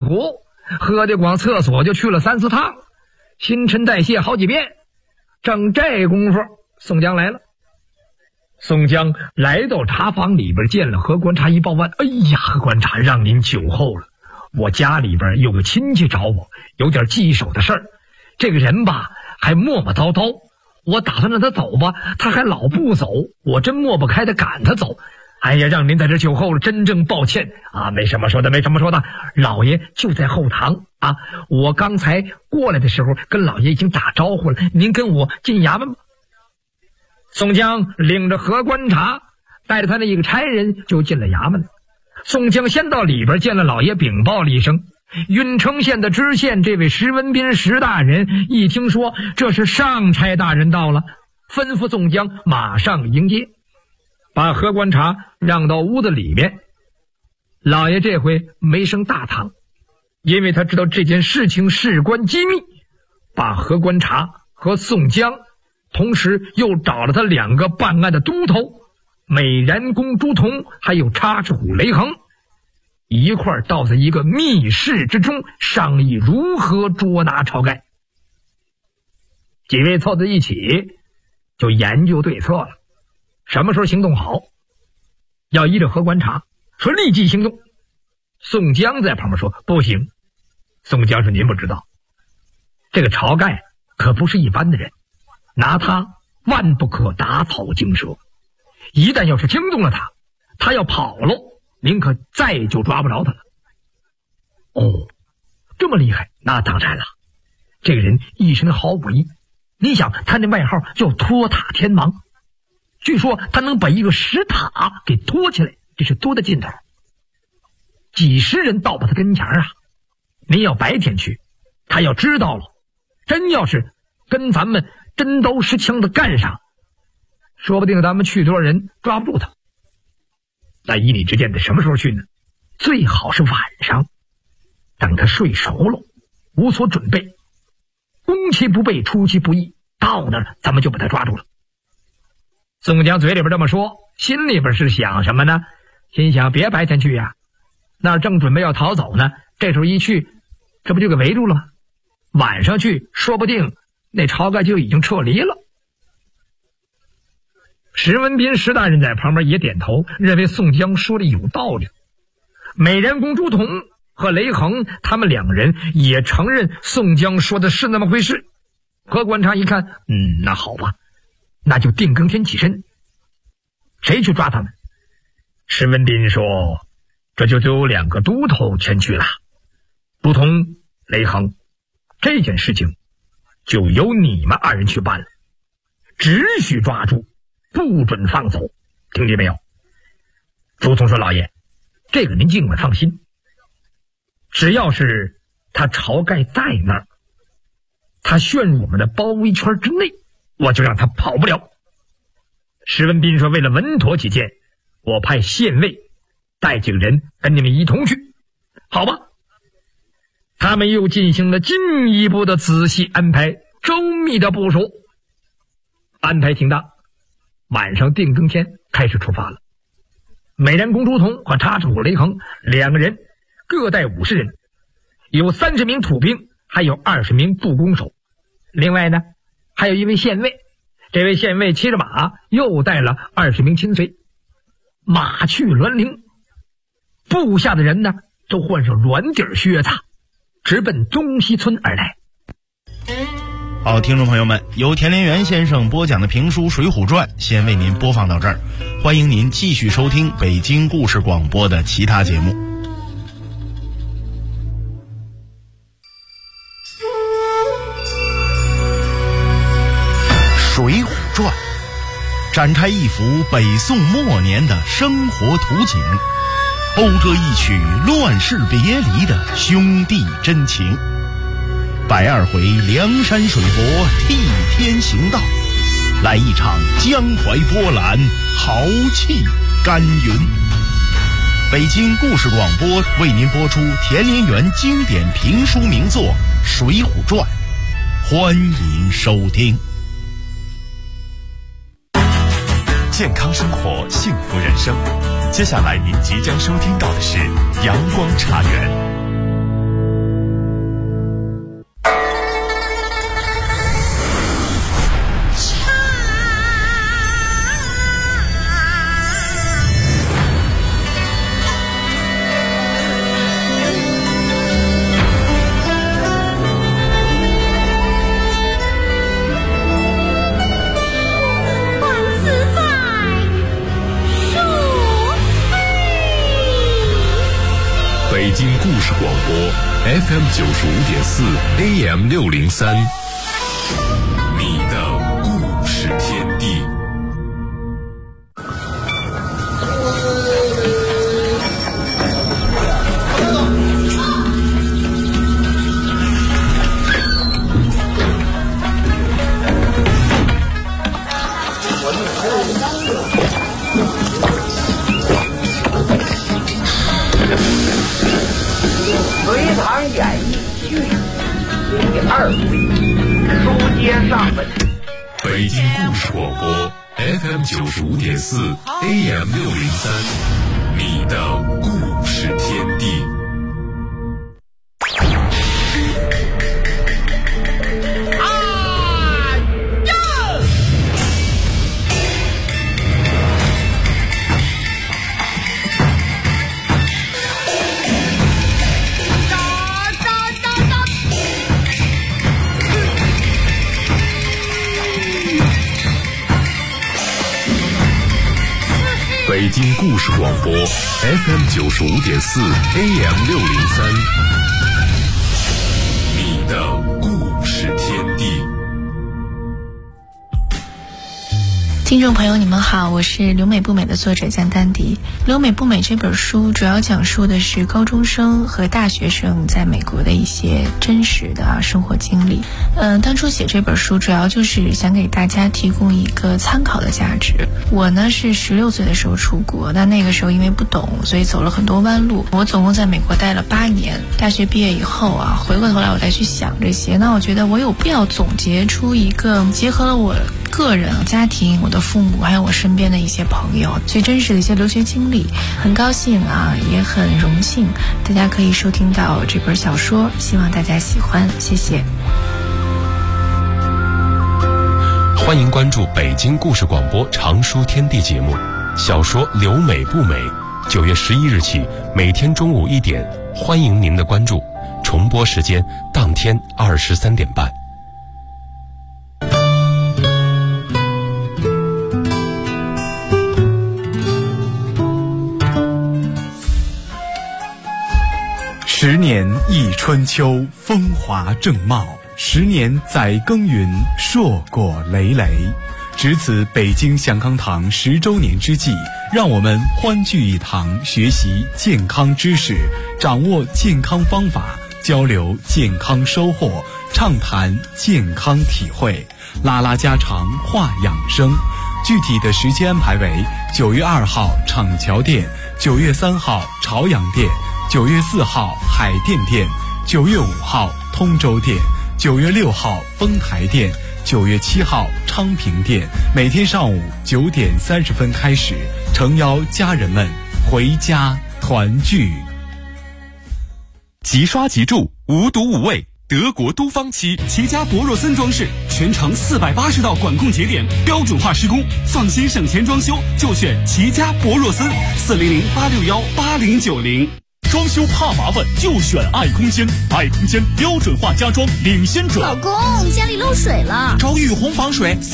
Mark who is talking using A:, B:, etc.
A: 苦，喝的光厕所就去了3、4趟，新陈代谢好几遍。正这功夫，宋江来了。宋江来到茶坊里边，见了何观察一报案：哎呀，何观察，让您久候了，我家里边有个亲戚找我，有点棘手的事儿。这个人吧还磨磨叨叨，我打算让他走吧，他还老不走，我真抹不开的赶他走。哎呀，让您在这久候了，真正抱歉啊！没什么说的，没什么说的。老爷就在后堂啊，我刚才过来的时候跟老爷已经打招呼了，您跟我进衙门吧。宋江领着何观察，带着他那一个差人就进了衙门。宋江先到里边见了老爷，禀报了一声。郓城县的知县这位石文斌石大人一听说这是上差大人到了，吩咐宋江马上迎接，把何观察让到屋子里面。老爷这回没升大堂，因为他知道这件事情事关机密，把何观察和宋江，同时又找了他2个办案的都头美髯公朱仝还有插翅虎雷横，一块儿倒在一个密室之中，商议如何捉拿晁盖。几位凑在一起就研究对策了，什么时候行动好，要依着何观察说立即行动。宋江在旁边说不行。宋江说您不知道，这个晁盖可不是一般的人，拿他万不可打草惊蛇，一旦要是惊动了他，他要跑了，您可再就抓不着他了。哦，这么厉害？那当然了，这个人一身好武艺，你想他那外号叫托塔天王，据说他能把一个石塔给托起来，这是多大劲头，几十人到他跟前啊。您要白天去，他要知道了，真要是跟咱们真刀实枪的干上，说不定咱们去多少人抓不住他。那依你之见得什么时候去呢？最好是晚上，等他睡熟了，无所准备，攻其不备，出其不意，到那儿咱们就把他抓住了。宋江嘴里边这么说，心里边是想什么呢？心想别白天去呀，那儿正准备要逃走呢，这时候一去，这不就给围住了吗？晚上去，说不定那晁盖就已经撤离了。石文斌石大人在旁边也点头，认为宋江说的有道理。美髯公朱仝和雷横他们2人也承认宋江说的是那么回事。何观察一看，那好吧，那就定更天起身，谁去抓他们？石文斌说，这就有2个都头前去了，朱仝、雷横，这件事情就由你们2人去办了，只许抓住，不准放走，听见没有？朱仝说，老爷，这个您尽管放心，只要是他晁盖在那儿，他陷入我们的包围圈之内，我就让他跑不了。石文斌说，为了稳妥起见，我派县尉带几个人跟你们一同去，好吧？他们又进行了进一步的仔细安排，周密的部署，安排挺大。晚上定更天开始出发了。美髯公朱仝和插翅虎雷横2个人各带50人，有30名土兵，还有20名助攻手。另外呢，还有一位县尉，这位县尉骑着马，又带了20名亲随。马去栾铃，部下的人呢都换上软底靴子，直奔中西村而来。
B: 好，听众朋友们，由田连元先生播讲的评书《水浒传》先为您播放到这儿，欢迎您继续收听北京故事广播的其他节目。《水浒传》展开一幅北宋末年的生活图景，讴歌一曲乱世别离的兄弟真情。120回梁山水泊替天行道，来一场江淮波澜，豪气干云。北京故事广播为您播出田连元经典评书名作《水浒传》，欢迎收听。
C: 健康生活，幸福人生。接下来您即将收听到的是阳光茶园。 广播 FM 95.4 AM 603，你的故事天地。
D: 隋唐演义序第2回，书接上文。
C: 北京故事广播 FM 95.4 AM 603，你的故事天地。北京故事广播 FM 95.4 AM 603，你的故事天地。
E: 听众朋友你们好，我是留美不美的作者江丹迪。留美不美这本书主要讲述的是高中生和大学生在美国的一些真实的生活经历。当初写这本书主要就是想给大家提供一个参考的价值。我呢是16岁的时候出国，但那个时候因为不懂，所以走了很多弯路。我总共在美国待了8年，大学毕业以后回过头来我再去想这些，那我觉得我有必要总结出一个结合了我个人、家庭、我的父母还有我身边的一些朋友最真实的一些留学经历。很高兴也很荣幸大家可以收听到这本小说，希望大家喜欢，谢谢。
C: 欢迎关注北京故事广播长书天地节目，小说《留美不美》9月11日起每天中午1点，欢迎您的关注，重播时间当天23点半。
F: 10年忆春秋，风华正茂；10年载耕耘，硕果累累。值此北京祥康堂10周年之际，让我们欢聚一堂，学习健康知识，掌握健康方法，交流健康收获，畅谈健康体会，拉拉家常，话养生。具体的时间安排为9月2号厂桥店，9月3号朝阳店，9月4号海淀店，9月5号通州店，9月6号丰台店，9月7号昌平店。每天上午9点30分开始，诚邀家人们回家团聚。
G: 即刷即住，无毒无味，德国都芳漆，齐家博若森装饰，全程480道管控节点，标准化施工，放心省钱装修就选齐家博若森，400-861-8090。装修怕麻烦就选爱空间，爱空间标准化家装领先者。
H: 老公，家里漏水了，
G: 找雨虹防水。